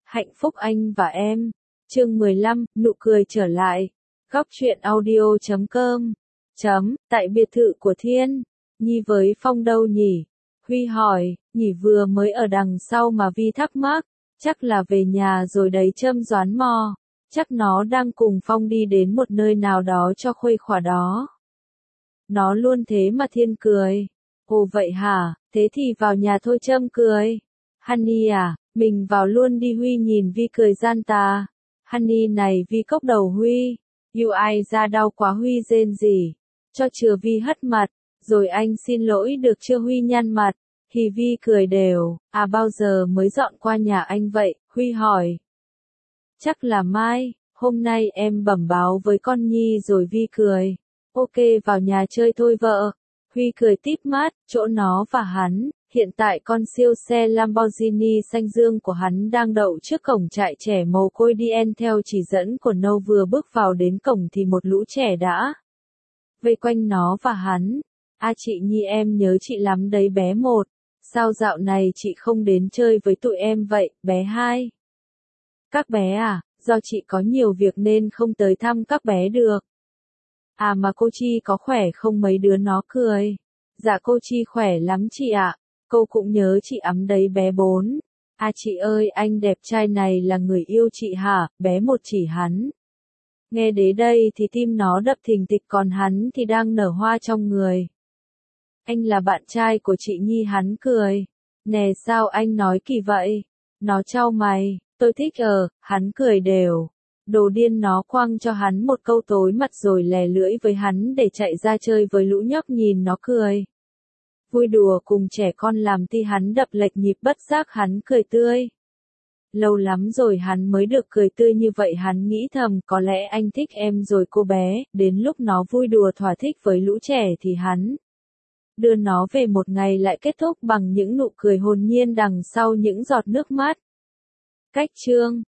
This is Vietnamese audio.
Hạnh phúc anh và em. Chương 15, nụ cười trở lại. Góc truyện audio.com. Tại biệt thự của Thiên. Nhi với Phong đâu nhỉ? Huy hỏi, nhỉ vừa mới ở đằng sau mà Vi thắc mắc. Chắc là về nhà rồi đấy châm doán mò. Chắc nó đang cùng Phong đi đến một nơi nào đó cho khuây khỏa đó. Nó luôn thế mà. Thiên cười. Ồ vậy hả, thế thì vào nhà thôi. Trâm cười. Honey à, mình vào luôn đi. Huy nhìn Vi cười gian tà. Honey này. Vi cốc đầu Huy. You ai ra đau quá. Huy rên rỉ. Cho chừa. Vi hất mặt. Rồi anh xin lỗi được chưa? Huy nhăn mặt. Thì Vi cười đều. À bao giờ mới dọn qua nhà anh vậy? Huy hỏi. Chắc là mai, hôm nay em bẩm báo với con Nhi rồi. Vi cười. Ok vào nhà chơi thôi vợ. Huy cười tít mắt, chỗ nó và hắn. Hiện tại con siêu xe Lamborghini xanh dương của hắn đang đậu trước cổng trại trẻ mồ côi Dien. Theo chỉ dẫn của Nâu vừa bước vào đến cổng thì một lũ trẻ đã vây quanh nó và hắn. À chị Nhi em nhớ chị lắm đấy bé một. Sao dạo này chị không đến chơi với tụi em vậy, bé hai? Các bé à, do chị có nhiều việc nên không tới thăm các bé được. À mà cô Chi có khỏe không? Mấy đứa nó cười. Dạ cô Chi khỏe lắm chị ạ. Cô cũng nhớ chị ấm đấy bé bốn. À chị ơi anh đẹp trai này là người yêu chị hả? Bé một chỉ hắn. Nghe đến đây thì tim nó đập thình thịch, còn hắn thì đang nở hoa trong người. Anh là bạn trai của chị Nhi. Hắn cười. Nè sao anh nói kỳ vậy? Nó chau mày. Tôi thích. Hắn cười đều. Đồ điên. Nó quăng cho hắn một câu tối mặt rồi lè lưỡi với hắn để chạy ra chơi với lũ nhóc nhìn nó cười. Vui đùa cùng trẻ con làm ti hắn đập lệch nhịp, bất giác hắn cười tươi. Lâu lắm rồi hắn mới được cười tươi như vậy. Hắn nghĩ thầm có lẽ anh thích em rồi cô bé. Đến lúc nó vui đùa thỏa thích với lũ trẻ thì hắn đưa nó về. Một ngày lại kết thúc bằng những nụ cười hồn nhiên đằng sau những giọt nước mắt. Cách chương